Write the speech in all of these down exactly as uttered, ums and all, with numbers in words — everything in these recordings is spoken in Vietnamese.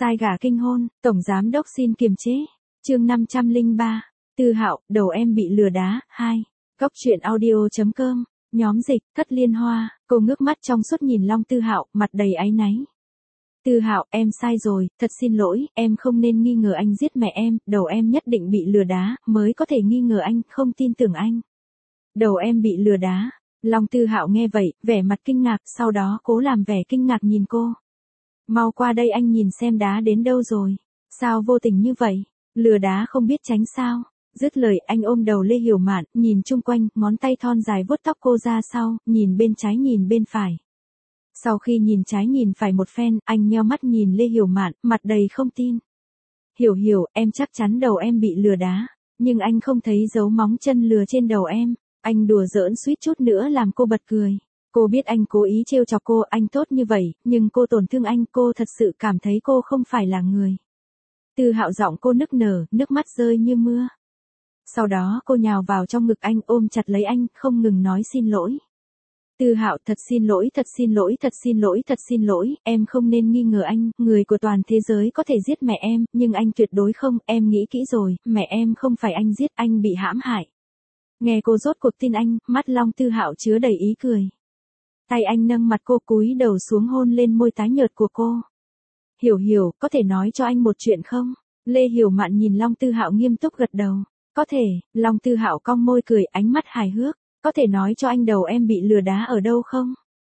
Sai gà kinh hôn, tổng giám đốc xin kiềm chế. Chương năm trăm lẻ ba. Tư Hạo, đầu em bị lừa đá. hai. Cóc truyện audio chấm com. Nhóm dịch, Thất Liên Hoa. Cô ngước mắt trong suốt nhìn Long Tư Hạo, mặt đầy áy náy. Tư Hạo, em sai rồi, thật xin lỗi, em không nên nghi ngờ anh giết mẹ em, đầu em nhất định bị lừa đá, mới có thể nghi ngờ anh, không tin tưởng anh. Đầu em bị lừa đá. Long Tư Hạo nghe vậy, vẻ mặt kinh ngạc, sau đó cố làm vẻ kinh ngạc nhìn cô. Mau qua đây anh nhìn xem đá đến đâu rồi. Sao vô tình như vậy? Lừa đá không biết tránh sao? Dứt lời anh ôm đầu Lê Hiểu Mạn, nhìn chung quanh, ngón tay thon dài vuốt tóc cô ra sau, nhìn bên trái nhìn bên phải. Sau khi nhìn trái nhìn phải một phen, anh nheo mắt nhìn Lê Hiểu Mạn, mặt đầy không tin. Hiểu Hiểu, em chắc chắn đầu em bị lừa đá, nhưng anh không thấy dấu móng chân lừa trên đầu em. Anh đùa giỡn suýt chút nữa làm cô bật cười. Cô biết anh cố ý trêu chọc cô, anh tốt như vậy, nhưng cô tổn thương anh, cô thật sự cảm thấy cô không phải là người. Tư Hạo giọng cô nức nở, nước mắt rơi như mưa. Sau đó cô nhào vào trong ngực anh, ôm chặt lấy anh, không ngừng nói xin lỗi. Tư Hạo, thật xin lỗi, thật xin lỗi, thật xin lỗi, thật xin lỗi, em không nên nghi ngờ anh, người của toàn thế giới có thể giết mẹ em, nhưng anh tuyệt đối không, em nghĩ kỹ rồi, mẹ em không phải anh giết, anh bị hãm hại. Nghe cô rốt cuộc tin anh, mắt Long Tư Hạo chứa đầy ý cười. Tay anh nâng mặt cô, cúi đầu xuống hôn lên môi tái nhợt của cô. Hiểu Hiểu, có thể nói cho anh một chuyện không? Lê Hiểu Mạn nhìn Long Tư Hạo nghiêm túc gật đầu. Có thể. Long Tư Hạo cong môi cười, ánh mắt hài hước. Có thể nói cho anh đầu em bị lừa đá ở đâu không?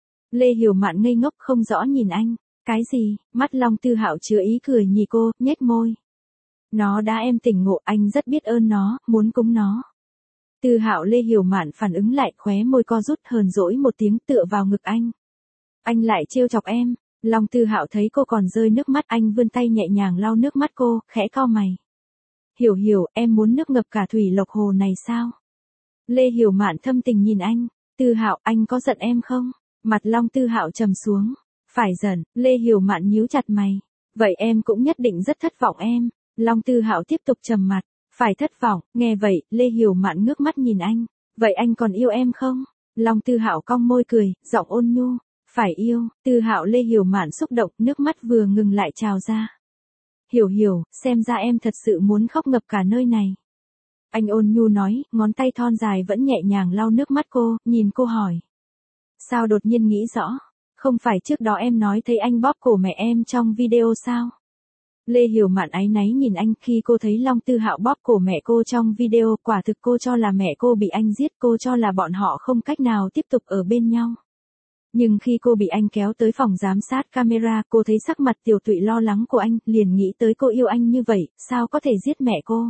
Lê Hiểu Mạn ngây ngốc không rõ nhìn anh. Cái gì? Mắt Long Tư Hạo chứa ý cười nhìn cô, nhếch môi. Nó đã em tỉnh ngộ, anh rất biết ơn nó, muốn cúng nó. Tư Hạo. Lê Hiểu Mạn phản ứng lại, khóe môi co rút, hờn dỗi một tiếng, tựa vào ngực anh. Anh lại trêu chọc em. Long Tư Hạo thấy cô còn rơi nước mắt, anh vươn tay nhẹ nhàng lau nước mắt cô, khẽ cau mày. Hiểu Hiểu, em muốn nước ngập cả thủy lộc hồ này sao? Lê Hiểu Mạn thâm tình nhìn anh. Tư Hạo, anh có giận em không? Mặt Long Tư Hạo trầm xuống. Phải giận. Lê Hiểu Mạn nhíu chặt mày. Vậy em cũng nhất định rất thất vọng em. Long Tư Hạo tiếp tục trầm mặt. Phải thất vọng. Nghe vậy, Lê Hiểu Mạn ngước mắt nhìn anh. Vậy anh còn yêu em không? Long Tư Hạo cong môi cười, giọng ôn nhu. Phải yêu. Tư Hạo. Lê Hiểu Mạn xúc động, nước mắt vừa ngừng lại trào ra. Hiểu Hiểu, xem ra em thật sự muốn khóc ngập cả nơi này. Anh ôn nhu nói, ngón tay thon dài vẫn nhẹ nhàng lau nước mắt cô, nhìn cô hỏi. Sao đột nhiên nghĩ rõ? Không phải trước đó em nói thấy anh bóp cổ mẹ em trong video sao? Lê Hiểu Mạn áy náy nhìn anh, khi cô thấy Long Tư Hạo bóp cổ mẹ cô trong video, quả thực cô cho là mẹ cô bị anh giết, cô cho là bọn họ không cách nào tiếp tục ở bên nhau. Nhưng khi cô bị anh kéo tới phòng giám sát camera, cô thấy sắc mặt Tiểu Tụy lo lắng của anh, liền nghĩ tới cô yêu anh như vậy, sao có thể giết mẹ cô.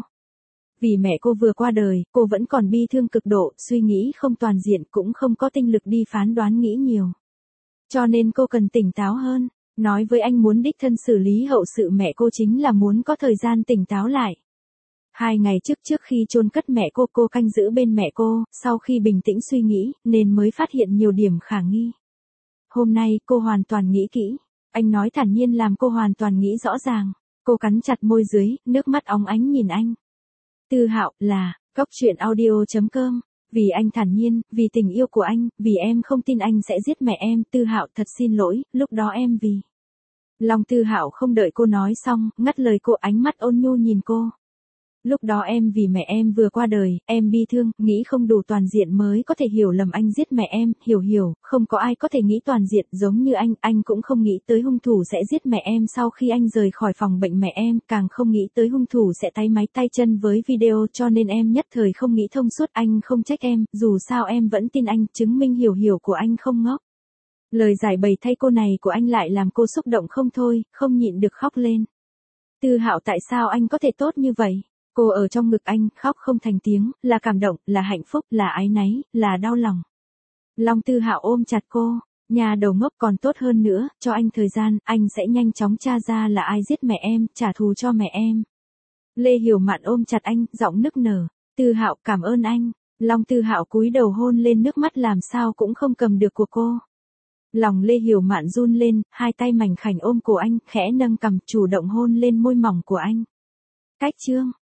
Vì mẹ cô vừa qua đời, cô vẫn còn bi thương cực độ, suy nghĩ không toàn diện, cũng không có tinh lực đi phán đoán nghĩ nhiều. Cho nên cô cần tỉnh táo hơn, nói với anh muốn đích thân xử lý hậu sự mẹ cô chính là muốn có thời gian tỉnh táo lại. Hai ngày trước trước khi chôn cất mẹ cô, cô canh giữ bên mẹ cô, sau khi bình tĩnh suy nghĩ, nên mới phát hiện nhiều điểm khả nghi. Hôm nay, cô hoàn toàn nghĩ kỹ. Anh nói thản nhiên làm cô hoàn toàn nghĩ rõ ràng. Cô cắn chặt môi dưới, nước mắt óng ánh nhìn anh. Tư Hạo, là, cóc truyện audio chấm com. Vì anh thản nhiên, vì tình yêu của anh, vì em không tin anh sẽ giết mẹ em. Tư Hạo, thật xin lỗi, lúc đó em vì. Long Tư Hạo không đợi cô nói xong, ngắt lời cô, ánh mắt ôn nhu nhìn cô. Lúc đó em vì mẹ em vừa qua đời, em bi thương, nghĩ không đủ toàn diện mới có thể hiểu lầm anh giết mẹ em, Hiểu Hiểu, không có ai có thể nghĩ toàn diện giống như anh, anh cũng không nghĩ tới hung thủ sẽ giết mẹ em sau khi anh rời khỏi phòng bệnh mẹ em, càng không nghĩ tới hung thủ sẽ tay máy tay chân với video, cho nên em nhất thời không nghĩ thông suốt, anh không trách em, dù sao em vẫn tin anh, chứng minh Hiểu Hiểu của anh không ngốc. Lời giải bày thay cô này của anh lại làm cô xúc động không thôi, không nhịn được khóc lên. Tư Hạo, tại sao anh có thể tốt như vậy? Cô ở trong ngực anh, khóc không thành tiếng, là cảm động, là hạnh phúc, là áy náy, là đau lòng. Long Tư Hạo ôm chặt cô, nhà đầu ngốc, còn tốt hơn nữa, cho anh thời gian, anh sẽ nhanh chóng tra ra là ai giết mẹ em, trả thù cho mẹ em. Lê Hiểu Mạn ôm chặt anh, giọng nức nở. Tư Hạo, cảm ơn anh. Long Tư Hạo cúi đầu hôn lên, nước mắt làm sao cũng không cầm được của cô. Lòng Lê Hiểu Mạn run lên, hai tay mảnh khảnh ôm cổ anh, khẽ nâng cằm, chủ động hôn lên môi mỏng của anh. Cách chương